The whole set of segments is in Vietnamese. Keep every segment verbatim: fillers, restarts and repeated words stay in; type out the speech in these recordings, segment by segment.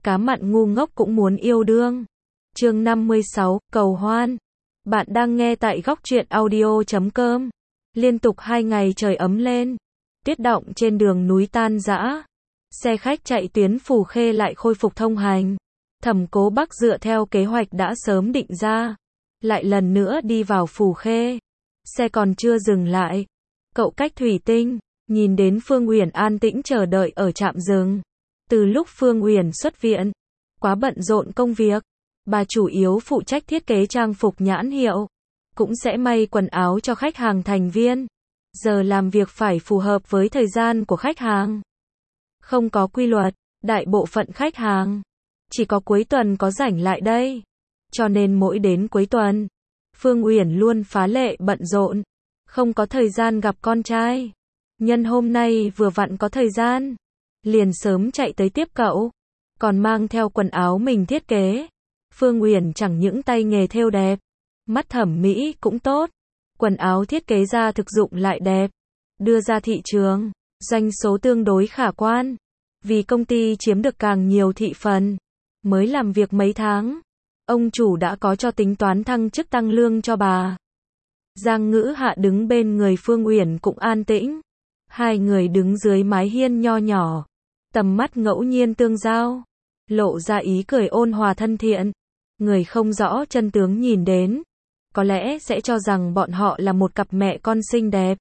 cá mặn ngu ngốc cũng muốn yêu đương. Chương năm mươi sáu, cầu hoan. Bạn đang nghe tại góc truyện audio chấm com. Liên tục hai ngày trời ấm lên. Tuyết đọng trên đường núi tan rã. Xe khách chạy tuyến Phù Khê lại khôi phục thông hành. Thẩm Cố Bắc dựa theo kế hoạch đã sớm định ra. Lại lần nữa đi vào Phù Khê. Xe còn chưa dừng lại. Cậu cách thủy tinh, nhìn đến Phương Uyển an tĩnh chờ đợi ở trạm dừng. Từ lúc Phương Uyển xuất viện, quá bận rộn công việc, bà chủ yếu phụ trách thiết kế trang phục nhãn hiệu, cũng sẽ may quần áo cho khách hàng thành viên. Giờ làm việc phải phù hợp với thời gian của khách hàng. Không có quy luật, đại bộ phận khách hàng chỉ có cuối tuần có rảnh lại đây. Cho nên mỗi đến cuối tuần, Phương Uyển luôn phá lệ bận rộn, không có thời gian gặp con trai. Nhân hôm nay vừa vặn có thời gian, liền sớm chạy tới tiếp cậu, còn mang theo quần áo mình thiết kế. Phương Uyển chẳng những tay nghề thêu đẹp, mắt thẩm mỹ cũng tốt, quần áo thiết kế ra thực dụng lại đẹp, đưa ra thị trường, doanh số tương đối khả quan. Vì công ty chiếm được càng nhiều thị phần, mới làm việc mấy tháng, ông chủ đã có cho tính toán thăng chức tăng lương cho bà. Giang Ngữ Hạ đứng bên người Phương Uyển cũng an tĩnh. Hai người đứng dưới mái hiên nho nhỏ, tầm mắt ngẫu nhiên tương giao, lộ ra ý cười ôn hòa thân thiện. Người không rõ chân tướng nhìn đến, có lẽ sẽ cho rằng bọn họ là một cặp mẹ con xinh đẹp.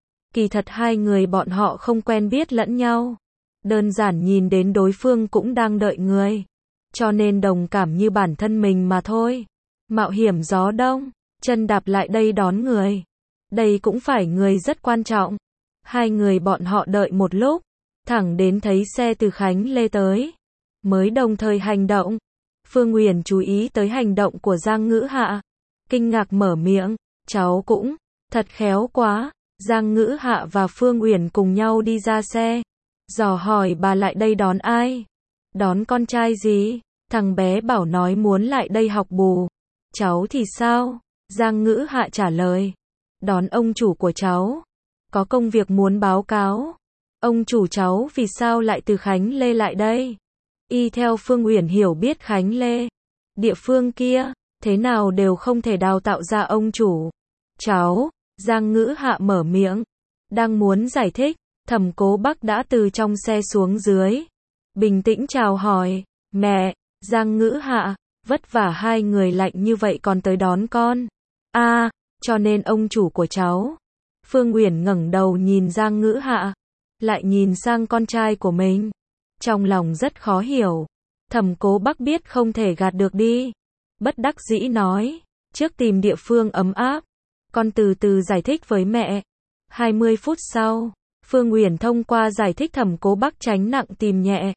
Kỳ thật hai người bọn họ không quen biết lẫn nhau, đơn giản nhìn đến đối phương cũng đang đợi người, cho nên đồng cảm như bản thân mình mà thôi. Mạo hiểm gió đông, chân đạp lại đây đón người. Đây cũng phải người rất quan trọng. Hai người bọn họ đợi một lúc, thẳng đến thấy xe từ Khánh Lê tới, mới đồng thời hành động. Phương Uyển chú ý tới hành động của Giang Ngữ Hạ, kinh ngạc mở miệng, cháu cũng, thật khéo quá. Giang Ngữ Hạ và Phương Uyển cùng nhau đi ra xe, dò hỏi bà lại đây đón ai? Đón con trai gì? Thằng bé bảo nói muốn lại đây học bù. Cháu thì sao? Giang Ngữ Hạ trả lời, đón ông chủ của cháu. Có công việc muốn báo cáo. Ông chủ cháu vì sao lại từ Khánh Lê lại đây? Y theo Phương Uyển hiểu biết Khánh Lê, địa phương kia, thế nào đều không thể đào tạo ra ông chủ. Cháu, Giang Ngữ Hạ mở miệng, đang muốn giải thích, Thẩm Cố Bắc đã từ trong xe xuống dưới. Bình tĩnh chào hỏi, mẹ. Giang Ngữ Hạ, vất vả hai người lạnh như vậy còn tới đón con. A, à, cho nên ông chủ của cháu. Phương Uyển ngẩng đầu nhìn Giang Ngữ Hạ, lại nhìn sang con trai của mình. Trong lòng rất khó hiểu. Thẩm Cố Bắc biết không thể gạt được đi. Bất đắc dĩ nói, trước tìm địa phương ấm áp, con từ từ giải thích với mẹ. hai mươi phút sau, Phương Uyển thông qua giải thích Thẩm Cố Bắc tránh nặng tìm nhẹ.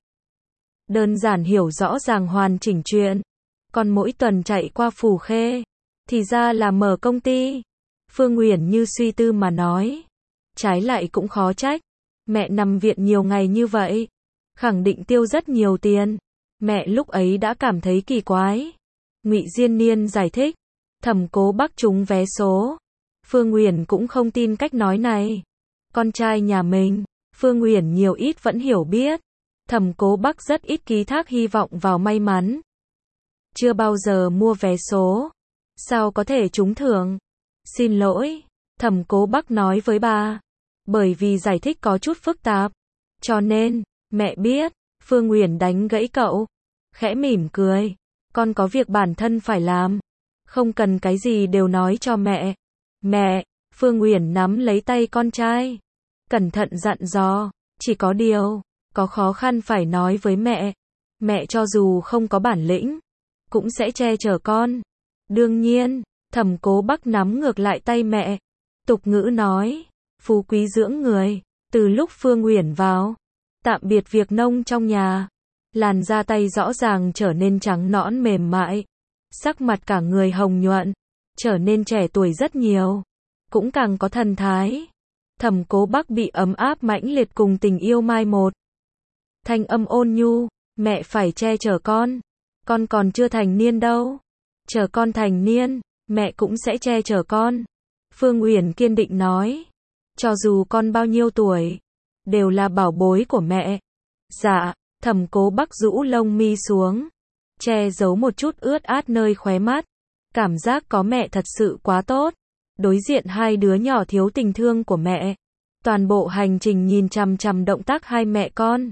Đơn giản hiểu rõ ràng hoàn chỉnh chuyện. Còn mỗi tuần chạy qua Phù Khê, thì ra là mở công ty. Phương Uyển như suy tư mà nói, trái lại cũng khó trách. Mẹ nằm viện nhiều ngày như vậy, khẳng định tiêu rất nhiều tiền. Mẹ lúc ấy đã cảm thấy kỳ quái. Ngụy Diên Niên giải thích, Thẩm Cố Bắc trúng vé số. Phương Uyển cũng không tin cách nói này. Con trai nhà mình, Phương Uyển nhiều ít vẫn hiểu biết. Thẩm Cố Bắc rất ít ký thác hy vọng vào may mắn. Chưa bao giờ mua vé số, sao có thể trúng thưởng? Xin lỗi, Thẩm Cố Bắc nói với bà. Bởi vì giải thích có chút phức tạp, cho nên, mẹ biết. Phương Uyển đánh gãy cậu, khẽ mỉm cười. Con có việc bản thân phải làm, không cần cái gì đều nói cho mẹ. Mẹ, Phương Uyển nắm lấy tay con trai, cẩn thận dặn dò, chỉ có điều, có khó khăn phải nói với mẹ. Mẹ cho dù không có bản lĩnh, cũng sẽ che chở con. Đương nhiên, Thẩm Cố Bắc nắm ngược lại tay mẹ. Tục ngữ nói, phú quý dưỡng người. Từ lúc Phương Uyển vào, tạm biệt việc nông trong nhà, làn da tay rõ ràng trở nên trắng nõn mềm mại. Sắc mặt cả người hồng nhuận, trở nên trẻ tuổi rất nhiều, cũng càng có thần thái. Thẩm Cố Bắc bị ấm áp mãnh liệt cùng tình yêu mai một. Thanh âm ôn nhu, mẹ phải che chở con. Con còn chưa thành niên đâu. Chờ con thành niên, mẹ cũng sẽ che chở con. Phương Uyển kiên định nói. Cho dù con bao nhiêu tuổi, đều là bảo bối của mẹ. Dạ, Thẩm Cố Bắc rũ lông mi xuống, che giấu một chút ướt át nơi khóe mắt. Cảm giác có mẹ thật sự quá tốt. Đối diện hai đứa nhỏ thiếu tình thương của mẹ. Toàn bộ hành trình nhìn chằm chằm động tác hai mẹ con.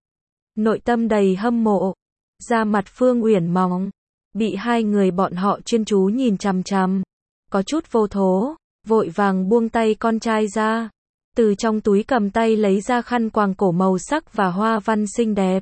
Nội tâm đầy hâm mộ. Da mặt Phương Uyển mỏng, bị hai người bọn họ chuyên chú nhìn chằm chằm. Có chút vô thố, vội vàng buông tay con trai ra. Từ trong túi cầm tay lấy ra khăn quàng cổ màu sắc và hoa văn xinh đẹp.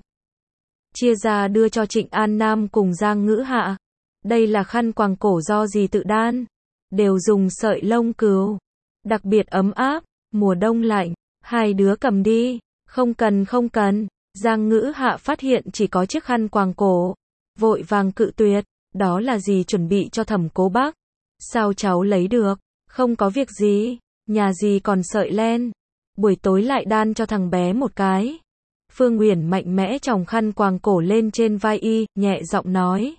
Chia ra đưa cho Trịnh An Nam cùng Giang Ngữ Hạ. Đây là khăn quàng cổ do dì tự đan. Đều dùng sợi lông cừu. Đặc biệt ấm áp, mùa đông lạnh. Hai đứa cầm đi. Không cần không cần. Giang Ngữ Hạ phát hiện chỉ có chiếc khăn quàng cổ. Vội vàng cự tuyệt. Đó là dì chuẩn bị cho Thẩm Cố Bắc. Sao cháu lấy được? Không có việc gì. Nhà dì còn sợi len. Buổi tối lại đan cho thằng bé một cái. Phương Uyển mạnh mẽ chồng khăn quàng cổ lên trên vai y, nhẹ giọng nói.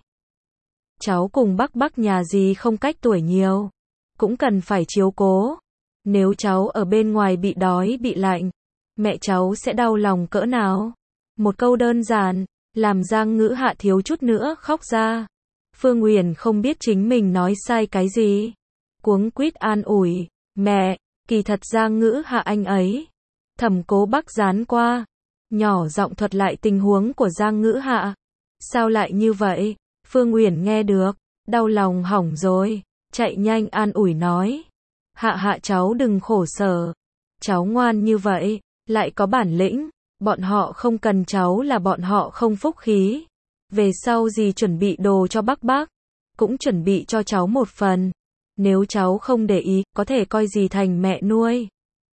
Cháu cùng Bắc Bắc nhà dì không cách tuổi nhiều. Cũng cần phải chiếu cố. Nếu cháu ở bên ngoài bị đói bị lạnh, mẹ cháu sẽ đau lòng cỡ nào? Một câu đơn giản, làm Giang Ngữ Hạ thiếu chút nữa khóc ra. Phương Uyển không biết chính mình nói sai cái gì. Cuống quýt an ủi, mẹ, kỳ thật Giang Ngữ Hạ anh ấy. Thẩm Cố Bắc dán qua, nhỏ giọng thuật lại tình huống của Giang Ngữ Hạ. Sao lại như vậy? Phương Uyển nghe được, đau lòng hỏng rồi, chạy nhanh an ủi nói. Hạ Hạ cháu đừng khổ sở, cháu ngoan như vậy, lại có bản lĩnh, bọn họ không cần cháu là bọn họ không phúc khí. Về sau dì chuẩn bị đồ cho Bắc Bắc, cũng chuẩn bị cho cháu một phần. Nếu cháu không để ý, có thể coi dì thành mẹ nuôi.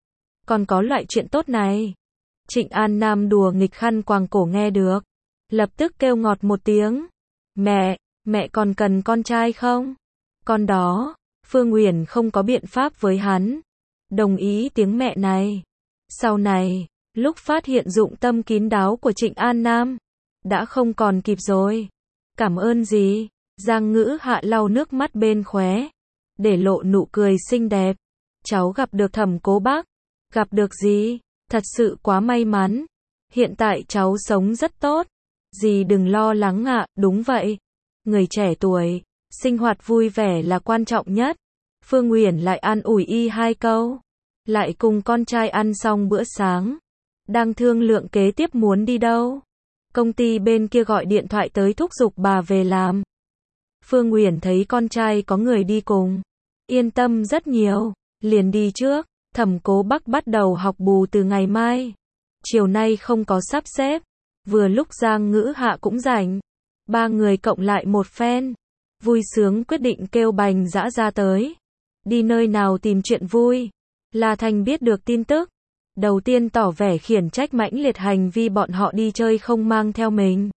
Còn có loại chuyện tốt này. Trịnh An Nam đùa nghịch khăn quàng cổ nghe được, lập tức kêu ngọt một tiếng. Mẹ, mẹ còn cần con trai không? Con đó, Phương Uyển không có biện pháp với hắn. Đồng ý tiếng mẹ này. Sau này, lúc phát hiện dụng tâm kín đáo của Trịnh An Nam, đã không còn kịp rồi. Cảm ơn dì. Giang Ngữ Hạ lau nước mắt bên khóe, để lộ nụ cười xinh đẹp. Cháu gặp được Thẩm Cố Bắc. Gặp được dì, thật sự quá may mắn. Hiện tại cháu sống rất tốt. Dì đừng lo lắng ạ, đúng vậy. Người trẻ tuổi, sinh hoạt vui vẻ là quan trọng nhất. Phương Uyển lại an ủi y hai câu. Lại cùng con trai ăn xong bữa sáng. Đang thương lượng kế tiếp muốn đi đâu. Công ty bên kia gọi điện thoại tới thúc giục bà về làm. Phương Uyển thấy con trai có người đi cùng, yên tâm rất nhiều, liền đi trước. Thẩm Cố Bắc bắt đầu học bù từ ngày mai. Chiều nay không có sắp xếp, vừa lúc Giang Ngữ Hạ cũng rảnh. Ba người cộng lại một phen, vui sướng quyết định kêu Bành Dã ra tới. Đi nơi nào tìm chuyện vui. La Thành biết được tin tức, đầu tiên tỏ vẻ khiển trách mãnh liệt hành vi bọn họ đi chơi không mang theo mình.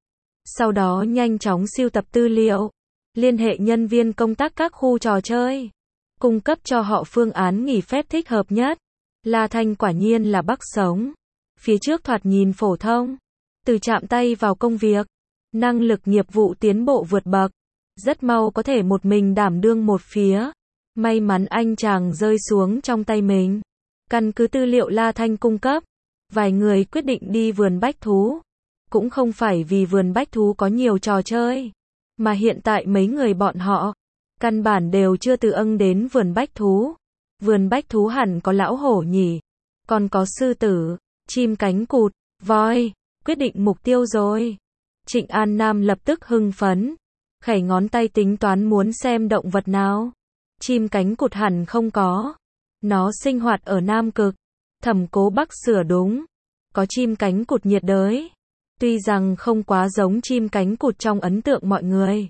Sau đó nhanh chóng sưu tập tư liệu, liên hệ nhân viên công tác các khu trò chơi, cung cấp cho họ phương án nghỉ phép thích hợp nhất. La Thanh quả nhiên là Bắc sống. Phía trước thoạt nhìn phổ thông, từ chạm tay vào công việc, năng lực nghiệp vụ tiến bộ vượt bậc, rất mau có thể một mình đảm đương một phía. May mắn anh chàng rơi xuống trong tay mình. Căn cứ tư liệu La Thanh cung cấp, vài người quyết định đi vườn bách thú. Cũng không phải vì vườn bách thú có nhiều trò chơi, mà hiện tại mấy người bọn họ căn bản đều chưa từ âng đến vườn bách thú. Vườn bách thú hẳn có lão hổ nhỉ, còn có sư tử, chim cánh cụt, voi. Quyết định mục tiêu rồi. Trịnh An Nam lập tức hưng phấn, khẩy ngón tay tính toán muốn xem động vật nào. Chim cánh cụt hẳn không có, nó sinh hoạt ở Nam Cực. Thẩm Cố Bắc sửa đúng, có chim cánh cụt nhiệt đới. Tuy rằng không quá giống chim cánh cụt trong ấn tượng mọi người,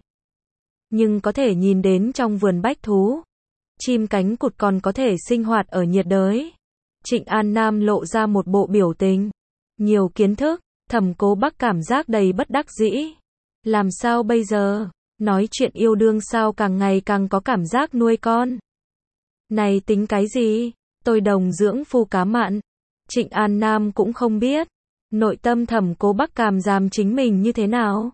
nhưng có thể nhìn đến trong vườn bách thú. Chim cánh cụt còn có thể sinh hoạt ở nhiệt đới. Trịnh An Nam lộ ra một bộ biểu tình. Nhiều kiến thức, Thẩm Cố Bắc cảm giác đầy bất đắc dĩ. Làm sao bây giờ? Nói chuyện yêu đương sao càng ngày càng có cảm giác nuôi con. Này tính cái gì? Tôi đồng dưỡng phu cá mặn. Trịnh An Nam cũng không biết nội tâm Thẩm Cố Bắc cảm giảm chính mình như thế nào.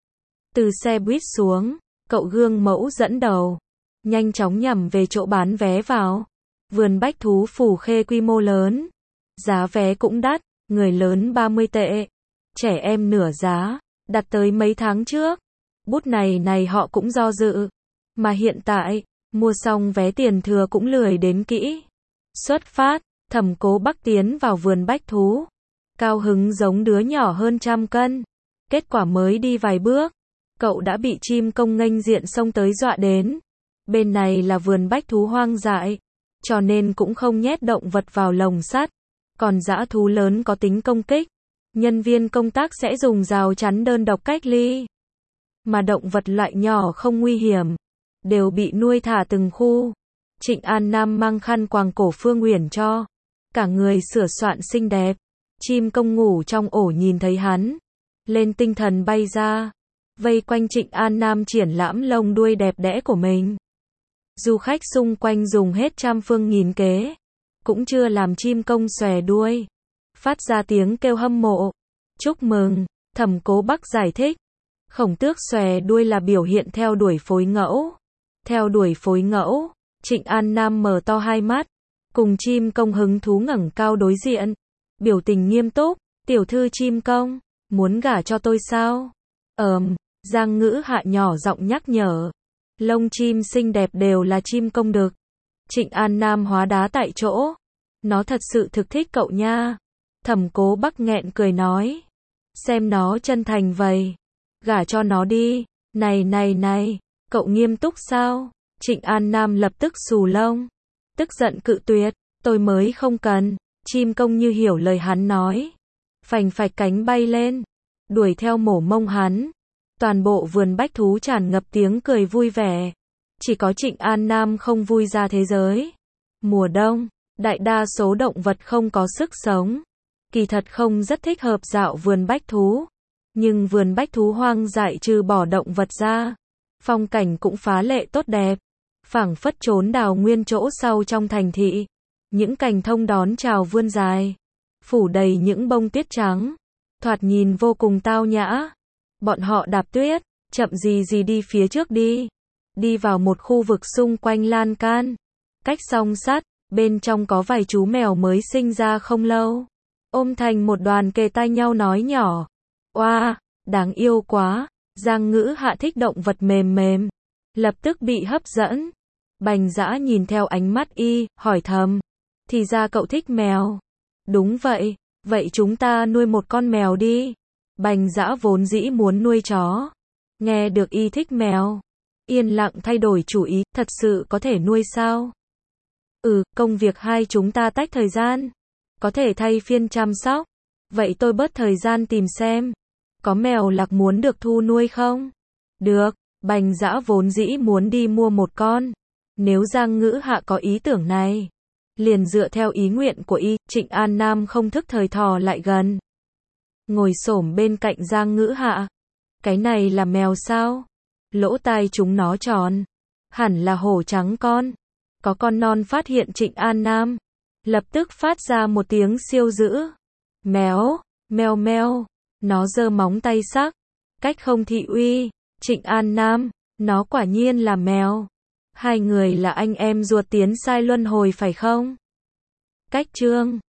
Từ xe buýt xuống, cậu gương mẫu dẫn đầu, nhanh chóng nhằm về chỗ bán vé vào. Vườn bách thú Phủ Khê quy mô lớn, giá vé cũng đắt, người lớn ba mươi tệ. trẻ em nửa giá, đặt tới mấy tháng trước. Bút này này họ cũng do dự. Mà hiện tại, mua xong vé tiền thừa cũng lười đến kỹ. Xuất phát, Thẩm Cố Bắc tiến vào vườn bách thú. Cao hứng giống đứa nhỏ hơn trăm cân. Kết quả mới đi vài bước, cậu đã bị chim công nghênh diện xông tới dọa đến. Bên này là vườn bách thú hoang dại, cho nên cũng không nhét động vật vào lồng sắt. Còn dã thú lớn có tính công kích, nhân viên công tác sẽ dùng rào chắn đơn độc cách ly. Mà động vật loại nhỏ không nguy hiểm, đều bị nuôi thả từng khu. Trịnh An Nam mang khăn quàng cổ Phương Uyển cho. Cả người sửa soạn xinh đẹp. Chim công ngủ trong ổ nhìn thấy hắn, lên tinh thần bay ra, vây quanh Trịnh An Nam triển lãm lông đuôi đẹp đẽ của mình. Du khách xung quanh dùng hết trăm phương nghìn kế, cũng chưa làm chim công xòe đuôi, phát ra tiếng kêu hâm mộ. Chúc mừng, Thẩm Cố Bắc giải thích. Khổng tước xòe đuôi là biểu hiện theo đuổi phối ngẫu. Theo đuổi phối ngẫu, Trịnh An Nam mở to hai mắt, cùng chim công hứng thú ngẩng cao đối diện. Biểu tình nghiêm túc, tiểu thư chim công, muốn gả cho tôi sao? Ờm, Giang Ngữ Hạ nhỏ giọng nhắc nhở. Lông chim xinh đẹp đều là chim công đực. Trịnh An Nam hóa đá tại chỗ. Nó thật sự thực thích cậu nha. Thẩm Cố Bắc nghẹn cười nói. Xem nó chân thành vậy. Gả cho nó đi. Này này này, cậu nghiêm túc sao? Trịnh An Nam lập tức xù lông. Tức giận cự tuyệt, tôi mới không cần. Chim công như hiểu lời hắn nói. Phành phạch cánh bay lên, đuổi theo mổ mông hắn. Toàn bộ vườn bách thú tràn ngập tiếng cười vui vẻ. Chỉ có Trịnh An Nam không vui ra thế giới. Mùa đông, đại đa số động vật không có sức sống. Kỳ thật không rất thích hợp dạo vườn bách thú. Nhưng vườn bách thú hoang dại trừ bỏ động vật ra, phong cảnh cũng phá lệ tốt đẹp. Phảng phất trốn đào nguyên chỗ sau trong thành thị. Những cành thông đón chào vươn dài, phủ đầy những bông tuyết trắng, thoạt nhìn vô cùng tao nhã. Bọn họ đạp tuyết, chậm gì gì đi phía trước đi. Đi vào một khu vực xung quanh lan can. Cách song sắt, bên trong có vài chú mèo mới sinh ra không lâu. Ôm thành một đoàn kề tai nhau nói nhỏ. Oa, wow, đáng yêu quá. Giang Ngữ Hạ thích động vật mềm mềm. Lập tức bị hấp dẫn. Bành Dã nhìn theo ánh mắt y, hỏi thầm. Thì ra cậu thích mèo. Đúng vậy, vậy chúng ta nuôi một con mèo đi. Bành Dã vốn dĩ muốn nuôi chó. Nghe được y thích mèo, yên lặng thay đổi chủ ý, thật sự có thể nuôi sao? Ừ, công việc hai chúng ta tách thời gian. Có thể thay phiên chăm sóc. Vậy tôi bớt thời gian tìm xem. Có mèo lạc muốn được thu nuôi không? Được, Bành Dã vốn dĩ muốn đi mua một con. Nếu Giang Ngữ Hạ có ý tưởng này, liền dựa theo ý nguyện của y, Trịnh An Nam không thức thời thò lại gần. Ngồi xổm bên cạnh Giang Ngữ Hạ. Cái này là mèo sao? Lỗ tai chúng nó tròn. Hẳn là hổ trắng con. Có con non phát hiện Trịnh An Nam. Lập tức phát ra một tiếng siêu dữ. Mèo, mèo mèo. Nó giơ móng tay sắc. Cách không thị uy. Trịnh An Nam, nó quả nhiên là mèo. Hai người là anh em ruột tiến sai luân hồi phải không? Cách chương